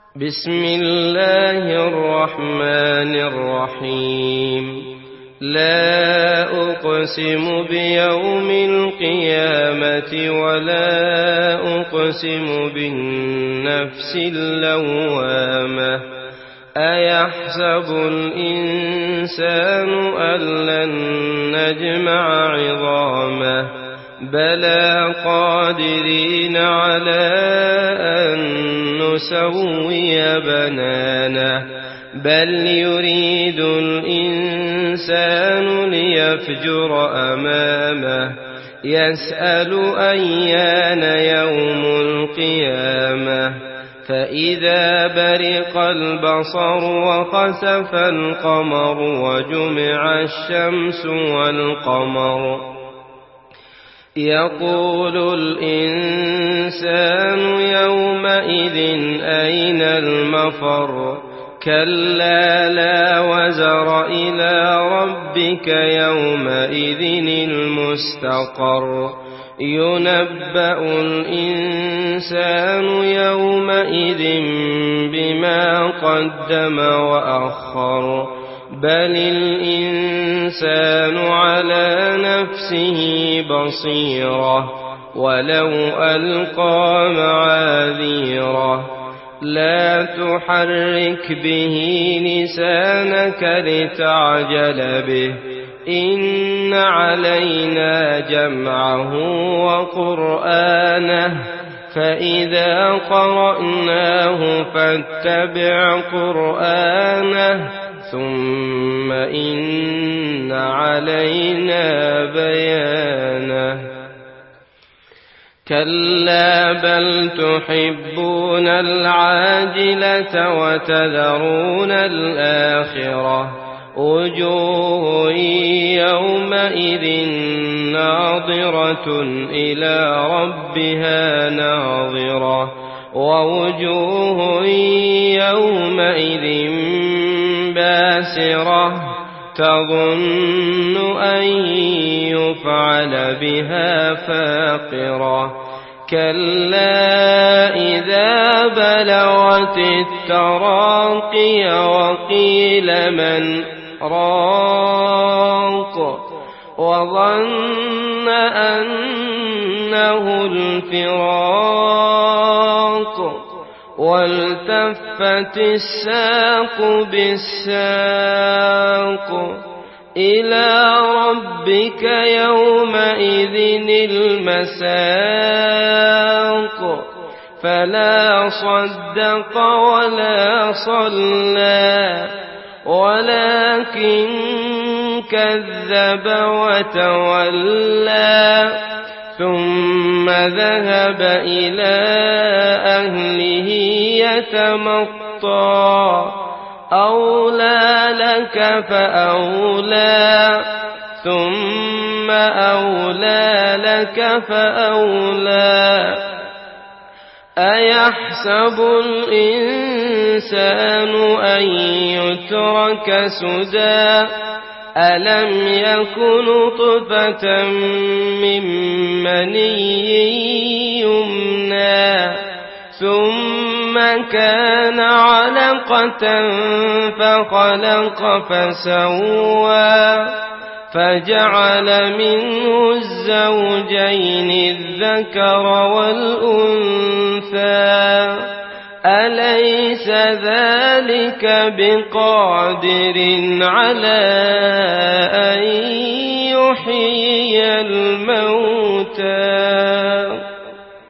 بسم الله الرحمن الرحيم لا أقسم بيوم القيامة ولا أقسم بالنفس اللوامة أيحسب الإنسان أن لن نجمع عظامه بلى قادرين على أن نسوي بنانه بل يريد الإنسان ليفجر أمامه يسأل أيان يوم القيامة فإذا برق البصر وخسف القمر وجمع الشمس والقمر يقول الإنسان يومئذ أين المفر كلا لا وزر إلى ربك يومئذ المستقر ينبأ الإنسان يومئذ بما قدم وأخر بل الإنسان على نفسه بصيرة ولو ألقى معاذيره لا تحرك به لسانك لتعجل به إن علينا جمعه وقرآنه فإذا قرأناه فاتبع قرآنه ثم إن علينا بيانه كلا بل تحبون العاجلة وتذرون الآخرة وجوه يومئذ ناظرة إلى ربها ناظرة ووجوه يومئذ باسرة تظن أن يفعل بها فاقرة كلا إذا بلغت التراقي وقيل من راق وظن أنه الفراق والتفت الساق بالساق إلى ربك يومئذ المساق فلا صدق ولا صلى ولكن كذب وتولى ثم ذهب إلى أهله يتمطى أولى لك فأولى ثم أولى لك فأولى أيحسب الإنسان أن يترك سدى ألم يكن نطفة من مني يمنى ثم كان علقة فخلق فسوى فجعل منه الزوجين الذكر والأنثى أليس ذلك بقادر على أن يحيي الموتى